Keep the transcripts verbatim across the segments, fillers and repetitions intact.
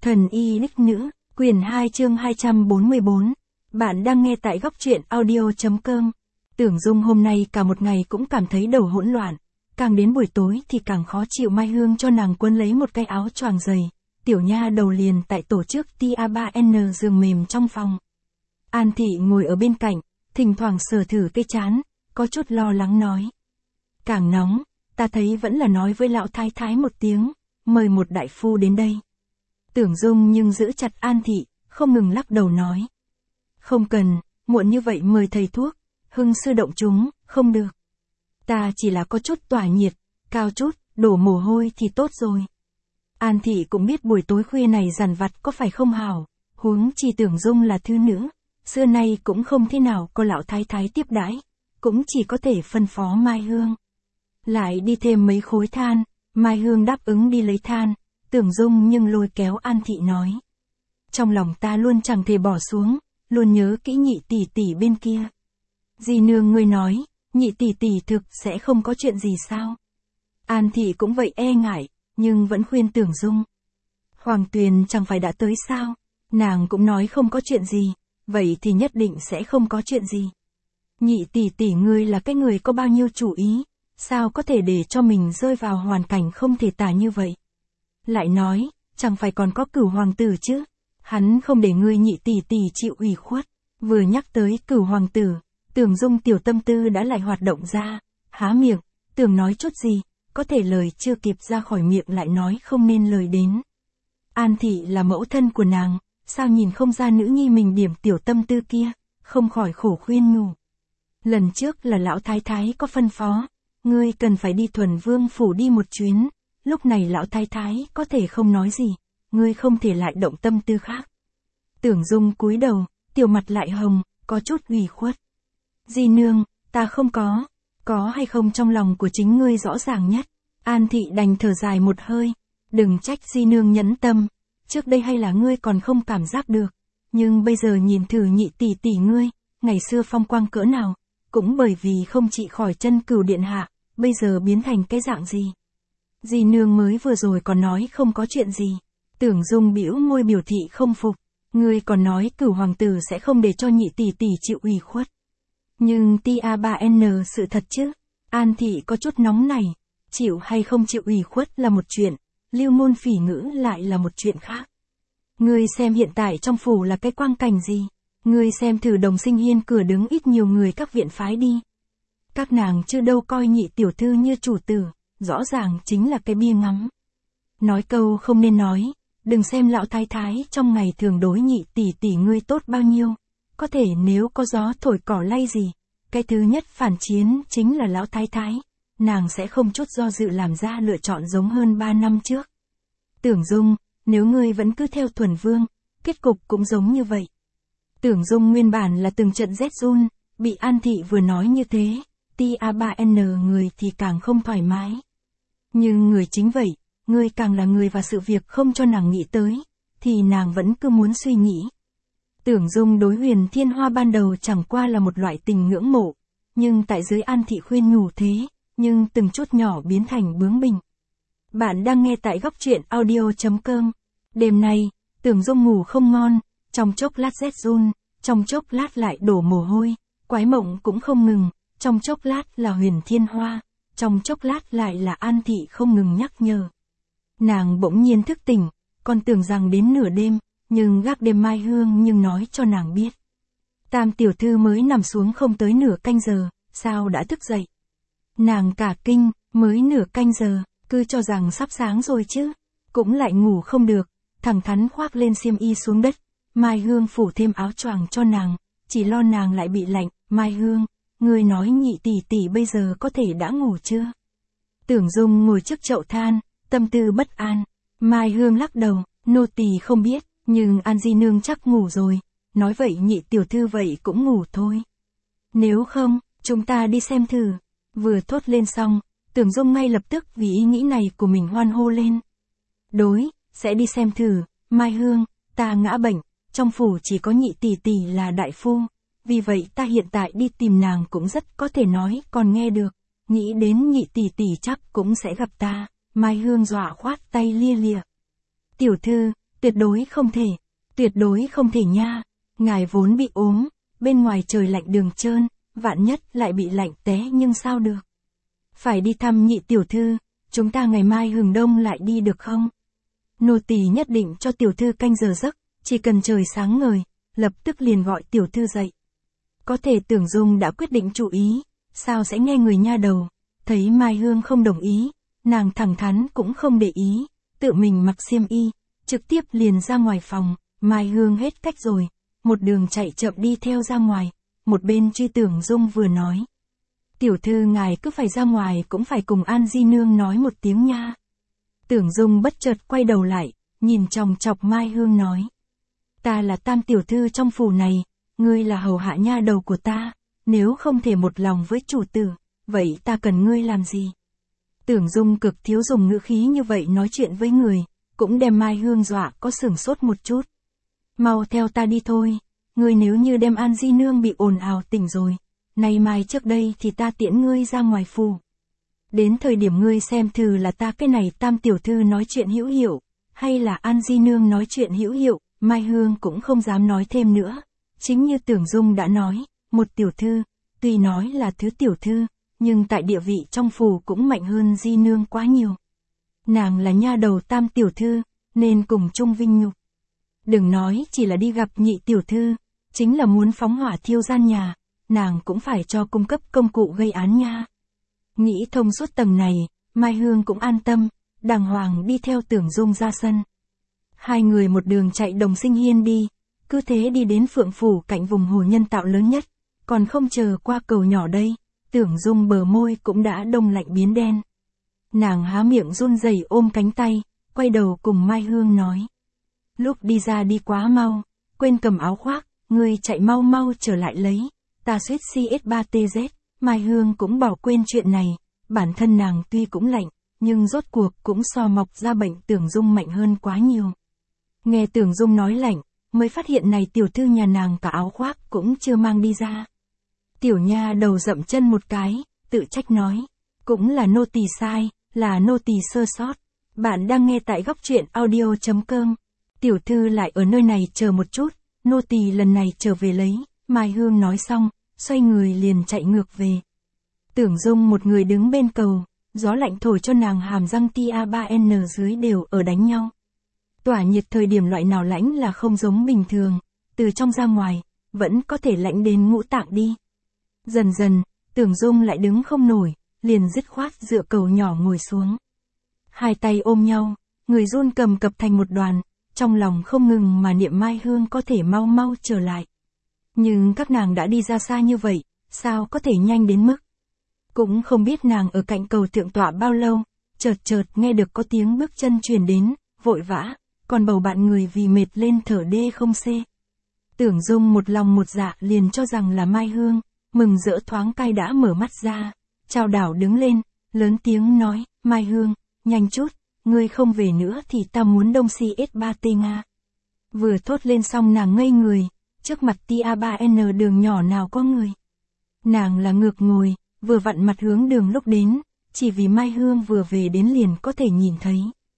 Thần y đích nữ, quyển hai chương hai trăm bốn mươi bốn. Bạn đang nghe tại góc truyện audio.com. Tưởng Dung hôm nay cả một ngày cũng cảm thấy đầu hỗn loạn. Càng đến buổi tối thì càng khó chịu. Mai Hương cho nàng quấn lấy một cái áo choàng dày. Tiểu nha đầu liền tại tổ chức T A ba N giường mềm trong phòng. An Thị ngồi ở bên cạnh, thỉnh thoảng sờ thử cái trán, có chút lo lắng nói. Càng nóng, ta thấy vẫn là nói với lão thái thái một tiếng, mời một đại phu đến đây. Tưởng Dung nhưng giữ chặt An Thị, không ngừng lắc đầu nói. Không cần, muộn như vậy mời thầy thuốc, hưng sư động chúng, không được. Ta chỉ là có chút tỏa nhiệt, cao chút, đổ mồ hôi thì tốt rồi. An Thị cũng biết buổi tối khuya này dằn vặt có phải không hảo, huống chi Tưởng Dung là thư nữ, xưa nay cũng không thế nào có lão thái thái tiếp đãi, cũng chỉ có thể phân phó Mai Hương. Lại đi thêm mấy khối than, Mai Hương đáp ứng đi lấy than. Tưởng Dung nhưng lôi kéo An Thị nói. Trong lòng ta luôn chẳng thể bỏ xuống, luôn nhớ kỹ nhị tỷ tỷ bên kia. Dì nương ngươi nói, nhị tỷ tỷ thực sẽ không có chuyện gì sao? An Thị cũng vậy e ngại, nhưng vẫn khuyên Tưởng Dung. Hoàng Tuyền chẳng phải đã tới sao? Nàng cũng nói không có chuyện gì, vậy thì nhất định sẽ không có chuyện gì. Nhị tỷ tỷ ngươi là cái người có bao nhiêu chủ ý, sao có thể để cho mình rơi vào hoàn cảnh không thể tả như vậy? Lại nói, chẳng phải còn có Cửu hoàng tử chứ, hắn không để ngươi nhị tỷ tỷ chịu ủy khuất. Vừa nhắc tới Cửu hoàng tử, Tưởng Dung tiểu tâm tư đã lại hoạt động ra, há miệng, tưởng nói chút gì, có thể lời chưa kịp ra khỏi miệng lại nói không nên lời đến. An Thị là mẫu thân của nàng, sao nhìn không ra nữ nhi mình điểm tiểu tâm tư kia, không khỏi khổ khuyên nhủ. Lần trước là lão thái thái có phân phó, ngươi cần phải đi Thuần Vương phủ đi một chuyến. Lúc này lão thái thái có thể không nói gì, ngươi không thể lại động tâm tư khác. Tưởng Dung cúi đầu, tiểu mặt lại hồng, có chút ủy khuất. Di nương, ta không có, có hay không trong lòng của chính ngươi rõ ràng nhất. An Thị đành thở dài một hơi, đừng trách di nương nhẫn tâm, trước đây hay là ngươi còn không cảm giác được, nhưng bây giờ nhìn thử nhị tỷ tỷ ngươi, ngày xưa phong quang cỡ nào, cũng bởi vì không trị khỏi chân Cửu điện hạ, bây giờ biến thành cái dạng gì. Dì nương mới vừa rồi còn nói không có chuyện gì. Tưởng Dung bĩu môi biểu thị không phục. Ngươi còn nói Cửu hoàng tử sẽ không để cho nhị tỷ tỷ chịu ủy khuất. Nhưng T A ba N sự thật chứ. An Thị có chút nóng này. Chịu hay không chịu ủy khuất là một chuyện. Lưu môn phỉ ngữ lại là một chuyện khác. Ngươi xem hiện tại trong phủ là cái quang cảnh gì. Ngươi xem thử Đồng Sinh Hiên cửa đứng ít nhiều người các viện phái đi. Các nàng chưa đâu coi nhị tiểu thư như chủ tử. Rõ ràng chính là cái bia ngắm. Nói câu không nên nói, đừng xem lão thái thái trong ngày thường đối nhị tỷ tỷ ngươi tốt bao nhiêu. Có thể nếu có gió thổi cỏ lay gì, cái thứ nhất phản chiến chính là lão thái thái. Nàng sẽ không chút do dự làm ra lựa chọn giống hơn ba năm trước. Tưởng Dung, nếu ngươi vẫn cứ theo Thuần Vương, kết cục cũng giống như vậy. Tưởng Dung nguyên bản là từng trận rét run, bị An Thị vừa nói như thế, T A ba N người thì càng không thoải mái. Nhưng người chính vậy, người càng là người và sự việc không cho nàng nghĩ tới, thì nàng vẫn cứ muốn suy nghĩ. Tưởng Dung đối Huyền Thiên Hoa ban đầu chẳng qua là một loại tình ngưỡng mộ, nhưng tại dưới An Thị khuyên nhủ thế, nhưng từng chút nhỏ biến thành bướng bỉnh. Bạn đang nghe tại góc truyện audio.com. Đêm nay, Tưởng Dung ngủ không ngon, trong chốc lát rét run, trong chốc lát lại đổ mồ hôi, quái mộng cũng không ngừng, trong chốc lát là Huyền Thiên Hoa. Trong chốc lát lại là An Thị không ngừng nhắc nhở. Nàng bỗng nhiên thức tỉnh, còn tưởng rằng đến nửa đêm, nhưng gác đêm Mai Hương nhưng nói cho nàng biết. Tam tiểu thư mới nằm xuống không tới nửa canh giờ, sao đã thức dậy. Nàng cả kinh, mới nửa canh giờ, cứ cho rằng sắp sáng rồi chứ, cũng lại ngủ không được, thẳng thắn khoác lên xiêm y xuống đất. Mai Hương phủ thêm áo choàng cho nàng, chỉ lo nàng lại bị lạnh. Mai Hương, ngươi nói nhị tỷ tỷ bây giờ có thể đã ngủ chưa? Tưởng Dung ngồi trước chậu than, tâm tư bất an. Mai Hương lắc đầu, nô tỳ không biết, nhưng An di nương chắc ngủ rồi. Nói vậy nhị tiểu thư vậy cũng ngủ thôi. Nếu không, chúng ta đi xem thử. Vừa thốt lên xong, Tưởng Dung ngay lập tức vì ý nghĩ này của mình hoan hô lên. Đối, sẽ đi xem thử. Mai Hương, ta ngã bệnh, trong phủ chỉ có nhị tỷ tỷ là đại phu. Vì vậy ta hiện tại đi tìm nàng cũng rất có thể nói còn nghe được. Nghĩ đến nhị tỷ tỷ chắc cũng sẽ gặp ta. Mai Hương dọa khoát tay lia lịa. Tiểu thư, Tuyệt đối không thể, tuyệt đối không thể nha. Ngài vốn bị ốm, bên ngoài trời lạnh đường trơn, vạn nhất lại bị lạnh té nhưng sao được. Phải đi thăm nhị tiểu thư, chúng ta ngày mai hừng đông lại đi được không? Nô tỳ nhất định cho tiểu thư canh giờ giấc, chỉ cần trời sáng ngời, lập tức liền gọi tiểu thư dậy. Có thể Tưởng Dung đã quyết định chủ ý, sao sẽ nghe người nha đầu, thấy Mai Hương không đồng ý, nàng thẳng thắn cũng không để ý, tự mình mặc xiêm y, trực tiếp liền ra ngoài phòng, Mai Hương hết cách rồi, một đường chạy chậm đi theo ra ngoài, một bên truy Tưởng Dung vừa nói. Tiểu thư ngài cứ phải ra ngoài cũng phải cùng An Di Nương nói một tiếng nha. Tưởng Dung bất chợt quay đầu lại, nhìn chòng chọc Mai Hương nói. Ta là tam tiểu thư trong phủ này, ngươi là hầu hạ nha đầu của ta, nếu không thể một lòng với chủ tử, vậy ta cần ngươi làm gì? Tưởng Dung cực thiếu dùng ngữ khí như vậy nói chuyện với người, cũng đem Mai Hương dọa có sửng sốt một chút. Mau theo ta đi thôi, ngươi nếu như đem An Di Nương bị ồn ào tỉnh rồi, nay mai trước đây thì ta tiễn ngươi ra ngoài phủ. Đến thời điểm ngươi xem thử là ta cái này tam tiểu thư nói chuyện hữu hiệu, hay là An Di Nương nói chuyện hữu hiệu, Mai Hương cũng không dám nói thêm nữa. Chính như Tưởng Dung đã nói, một tiểu thư, tuy nói là thứ tiểu thư, nhưng tại địa vị trong phủ cũng mạnh hơn Di Nương quá nhiều. Nàng là nha đầu tam tiểu thư, nên cùng chung vinh nhục. Đừng nói chỉ là đi gặp nhị tiểu thư, chính là muốn phóng hỏa thiêu gian nhà, nàng cũng phải cho cung cấp công cụ gây án nha. Nghĩ thông suốt tầng này, Mai Hương cũng an tâm, đàng hoàng đi theo Tưởng Dung ra sân. Hai người một đường chạy Đồng Sinh Hiên đi, cứ thế đi đến Phượng Phủ cạnh vùng hồ nhân tạo lớn nhất, còn không chờ qua cầu nhỏ đây, Tưởng Dung bờ môi cũng đã đông lạnh biến đen. Nàng há miệng run rẩy ôm cánh tay, quay đầu cùng Mai Hương nói. Lúc đi ra đi quá mau, quên cầm áo khoác, ngươi chạy mau mau trở lại lấy, ta suýt xê ét ba tê dét, Mai Hương cũng bỏ quên chuyện này, bản thân nàng tuy cũng lạnh, nhưng rốt cuộc cũng so mọc ra bệnh Tưởng Dung mạnh hơn quá nhiều. Nghe Tưởng Dung nói lạnh, mới phát hiện này tiểu thư nhà nàng cả áo khoác cũng chưa mang đi ra. Tiểu nha đầu dậm chân một cái, tự trách nói, cũng là nô tỳ sai, là nô tỳ sơ sót. Bạn đang nghe tại góc truyện audio chấm com. Tiểu thư lại ở nơi này chờ một chút, nô tỳ lần này trở về lấy, Mai Hương nói xong, xoay người liền chạy ngược về. Tưởng Dung một người đứng bên cầu, gió lạnh thổi cho nàng hàm răng tia ba en dưới đều ở đánh nhau. Tỏa nhiệt thời điểm loại nào lãnh là không giống bình thường, từ trong ra ngoài, vẫn có thể lạnh đến ngũ tạng đi. Dần dần, Tưởng Dung lại đứng không nổi, liền dứt khoát dựa cầu nhỏ ngồi xuống. Hai tay ôm nhau, người run cầm cập thành một đoàn, trong lòng không ngừng mà niệm Mai Hương có thể mau mau trở lại. Nhưng các nàng đã đi ra xa như vậy, sao có thể nhanh đến mức. Cũng không biết nàng ở cạnh cầu thượng tọa bao lâu, chợt chợt nghe được có tiếng bước chân truyền đến, vội vã, còn bầu bạn người vì mệt lên thở đê không xê. Tưởng Dung một lòng một dạ liền cho rằng là Mai Hương, mừng rỡ thoáng cai đã mở mắt ra, chào đảo đứng lên, lớn tiếng nói, Mai Hương, nhanh chút, ngươi không về nữa thì ta muốn đông xê ét ba tê Nga. Vừa thốt lên xong nàng ngây người, trước mặt tia ba en đường nhỏ nào có người. Nàng là ngược ngồi, vừa vặn mặt hướng đường lúc đến, chỉ vì Mai Hương vừa về đến liền có thể nhìn thấy.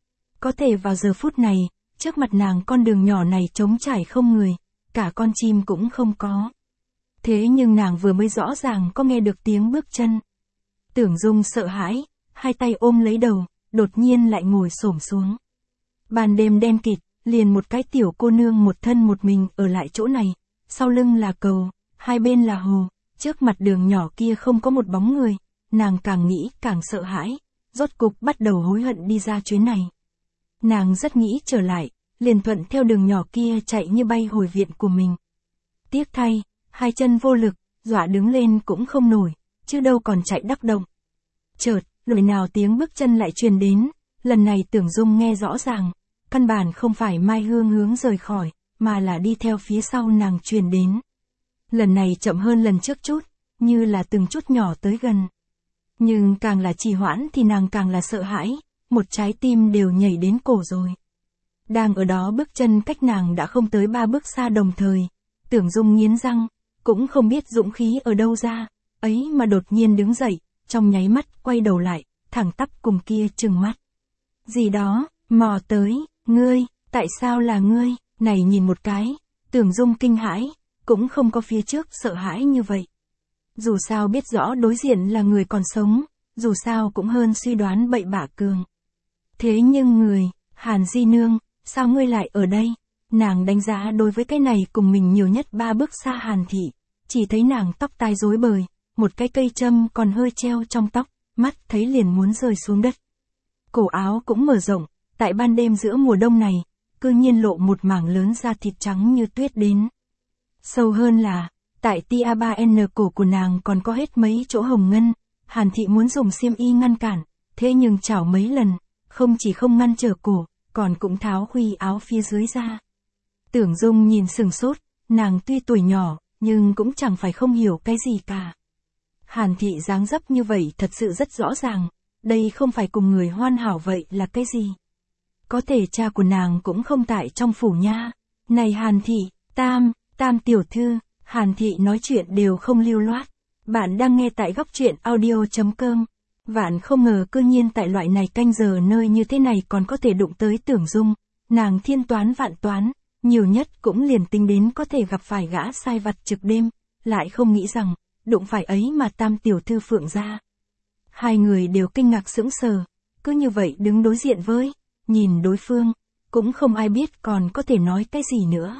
Có thể vào giờ phút này, trước mặt nàng con đường nhỏ này trống trải không người, cả con chim cũng không có. Thế nhưng nàng vừa mới rõ ràng có nghe được tiếng bước chân. Tưởng Dung sợ hãi, hai tay ôm lấy đầu, đột nhiên lại ngồi xổm xuống. Ban đêm đen kịt, liền một cái tiểu cô nương một thân một mình ở lại chỗ này, sau lưng là cầu, hai bên là hồ, trước mặt đường nhỏ kia không có một bóng người, nàng càng nghĩ càng sợ hãi, rốt cục bắt đầu hối hận đi ra chuyến này. Nàng rất nghĩ trở lại, liền thuận theo đường nhỏ kia chạy như bay hồi viện của mình. Tiếc thay, hai chân vô lực, dọa đứng lên cũng không nổi, chứ đâu còn chạy đắc động. Chợt, lội nào tiếng bước chân lại truyền đến, lần này Tưởng Dung nghe rõ ràng, căn bản không phải Mai Hương hướng rời khỏi, mà là đi theo phía sau nàng truyền đến. Lần này chậm hơn lần trước chút, như là từng chút nhỏ tới gần. Nhưng càng là trì hoãn thì nàng càng là sợ hãi, một trái tim đều nhảy đến cổ rồi. Đang ở đó bước chân cách nàng đã không tới ba bước xa đồng thời, Tưởng Dung nghiến răng, cũng không biết dũng khí ở đâu ra, ấy mà đột nhiên đứng dậy, trong nháy mắt quay đầu lại, thẳng tắp cùng kia trừng mắt. Gì đó, mò tới, ngươi, Tại sao là ngươi? Này nhìn một cái, Tưởng Dung kinh hãi, cũng không có phía trước sợ hãi như vậy. Dù sao biết rõ đối diện là người còn sống, dù sao cũng hơn suy đoán bậy bạ cường. Thế nhưng người, Hàn Di Nương, sao ngươi lại ở đây? Nàng đánh giá đối với cái này cùng mình nhiều nhất ba bước xa Hàn Thị, chỉ thấy nàng tóc tai rối bời, một cái cây châm còn hơi treo trong tóc, mắt thấy liền muốn rơi xuống đất. Cổ áo cũng mở rộng, tại ban đêm giữa mùa đông này, cư nhiên lộ một mảng lớn da thịt trắng như tuyết đến. Sâu hơn là, tại tia ba en cổ của nàng còn có hết mấy chỗ hồng ngân, Hàn Thị muốn dùng xiêm y ngăn cản, thế nhưng chảo mấy lần, không chỉ không ngăn trở cổ, còn cũng tháo khuy áo phía dưới ra. Tưởng Dung nhìn sừng sốt, nàng tuy tuổi nhỏ, nhưng cũng chẳng phải không hiểu cái gì cả. Hàn Thị dáng dấp như vậy thật sự rất rõ ràng, đây không phải cùng người hoàn hảo vậy là cái gì. Có thể cha của nàng cũng không tại trong phủ nha. Này Hàn Thị, Tam, Tam tiểu thư, Hàn Thị nói chuyện đều không lưu loát. Bạn đang nghe tại góc truyện audio chấm com. Vạn không ngờ cư nhiên tại loại này canh giờ nơi như thế này còn có thể đụng tới Tưởng Dung. Nàng thiên toán vạn toán, nhiều nhất cũng liền tính đến có thể gặp phải gã sai vặt trực đêm, lại không nghĩ rằng, đụng phải ấy mà Tam tiểu thư Phượng ra. Hai người đều kinh ngạc sững sờ, cứ như vậy đứng đối diện với, nhìn đối phương, cũng không ai biết còn có thể nói cái gì nữa.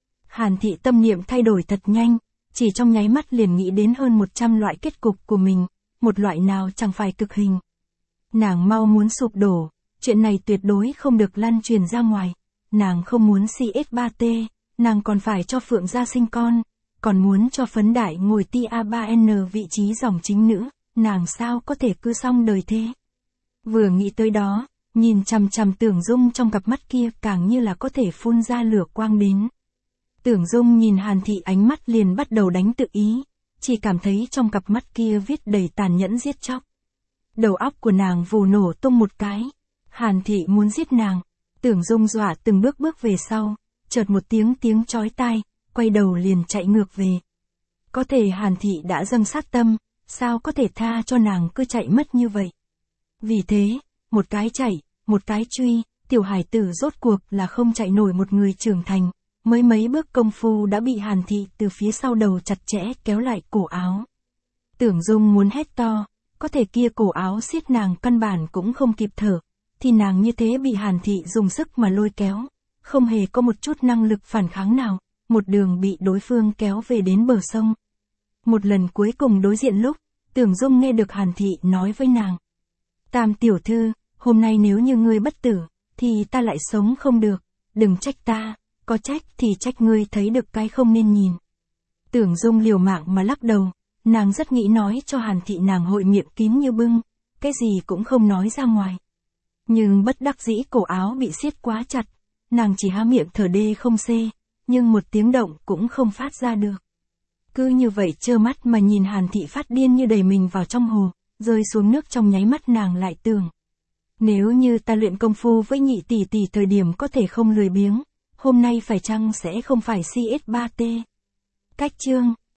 Hàn Thị tâm niệm thay đổi thật nhanh, chỉ trong nháy mắt liền nghĩ đến hơn một trăm loại kết cục của mình, một loại nào chẳng phải cực hình. Nàng mau muốn sụp đổ, chuyện này tuyệt đối không được lan truyền ra ngoài, nàng không muốn xê ét ba tê, nàng còn phải cho Phượng gia sinh con, còn muốn cho Phấn Đại ngồi tia ba en vị trí dòng chính nữ, nàng sao có thể cứ xong đời thế. Vừa nghĩ tới đó, nhìn chằm chằm Tưởng Dung trong cặp mắt kia càng như là có thể phun ra lửa quang đến. Tưởng Dung nhìn Hàn Thị ánh mắt liền bắt đầu đánh tự ý, chỉ cảm thấy trong cặp mắt kia viết đầy tàn nhẫn giết chóc. Đầu óc của nàng vù nổ tung một cái, Hàn Thị muốn giết nàng, Tưởng Dung dọa từng bước bước về sau, chợt một tiếng tiếng chói tai, quay đầu liền chạy ngược về. Có thể Hàn Thị đã dâng sát tâm, sao có thể tha cho nàng cứ chạy mất như vậy. Vì thế, một cái chạy, một cái truy, tiểu hải tử rốt cuộc là không chạy nổi một người trưởng thành, mới mấy bước công phu đã bị Hàn Thị từ phía sau đầu chặt chẽ kéo lại cổ áo. Tưởng Dung muốn hét to, có thể kia cổ áo siết nàng căn bản cũng không kịp thở, thì nàng như thế bị Hàn Thị dùng sức mà lôi kéo, không hề có một chút năng lực phản kháng nào, một đường bị đối phương kéo về đến bờ sông. Một lần cuối cùng đối diện lúc, Tưởng Dung nghe được Hàn Thị nói với nàng. Tam tiểu thư, hôm nay nếu như ngươi bất tử, thì ta lại sống không được, đừng trách ta, có trách thì trách ngươi thấy được cái không nên nhìn. Tưởng Dung liều mạng mà lắc đầu, nàng rất nghĩ nói cho Hàn Thị nàng hội miệng kín như bưng, cái gì cũng không nói ra ngoài. Nhưng bất đắc dĩ cổ áo bị siết quá chặt, nàng chỉ há miệng thở đê không xê, nhưng một tiếng động cũng không phát ra được. Cứ như vậy trơ mắt mà nhìn Hàn Thị phát điên như đẩy mình vào trong hồ, rơi xuống nước trong nháy mắt nàng lại tưởng. Nếu như ta luyện công phu với nhị tỷ tỷ thời điểm có thể không lười biếng, hôm nay phải chăng sẽ không phải xê ét ba tê. Cách chương